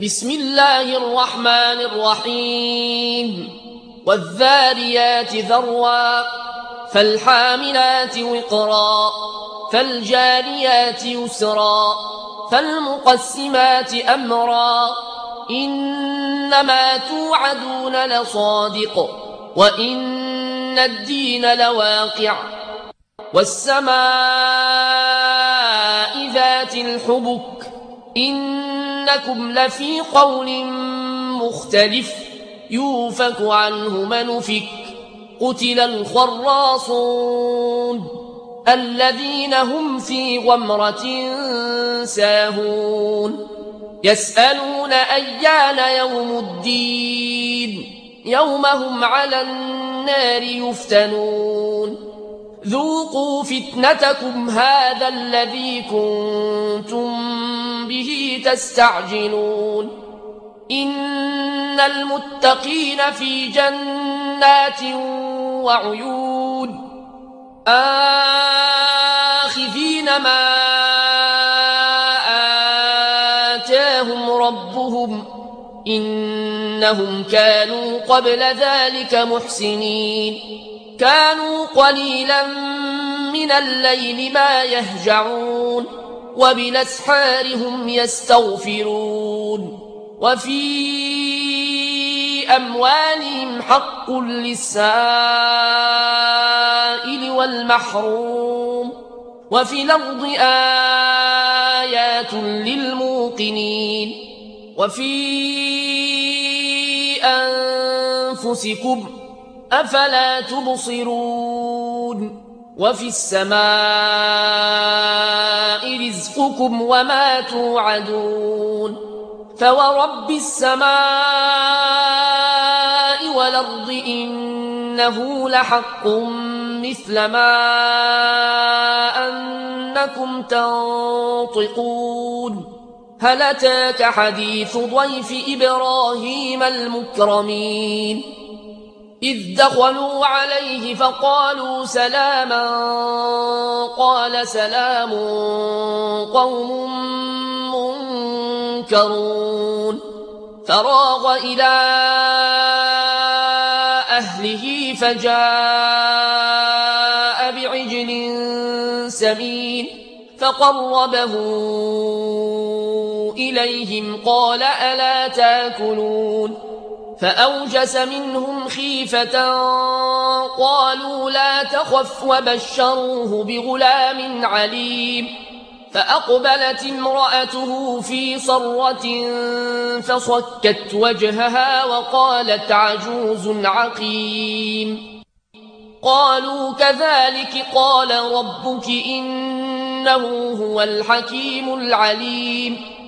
بسم الله الرحمن الرحيم والذاريات ذروا فالحاملات وقرا فالجاريات يسرا فالمقسمات أمرا إنما توعدون لصادق وإن الدين لواقع والسماء ذات الحبك إنكم لفي قول مختلف يوفك عنه من أفك قتل الخراصون الذين هم في غمرة ساهون يسألون أيان يوم الدين يوم هم على النار يفتنون ذوقوا فتنتكم هذا الذي كنتم به تستعجلون إن المتقين في جنات وعيون آخذين ما آتاهم ربهم إنهم كانوا قبل ذلك محسنين كانوا قليلا من الليل ما يهجعون وبالأسحار هم يستغفرون وفي أموالهم حق للسائل والمحروم وفي الأرض آيات للموقنين وفي أنفسكم أفلا تبصرون وفي السماء رزقكم وما توعدون فورب السماء والأرض إنه لحق مثل ما أنكم تنطقون هل أتاك حديث ضيف إبراهيم المكرمين إذ دخلوا عليه فقالوا سلاما قال سلام قوم منكرون فراغ إلى أهله فجاء بعجل سمين فقربه إليهم قال ألا تاكلون فأوجس منهم خيفة قالوا لا تخف وبشروه بغلام عليم فأقبلت امرأته في صرة فصكت وجهها وقالت عجوز عقيم قالوا كذلك قال ربك إنه هو الحكيم العليم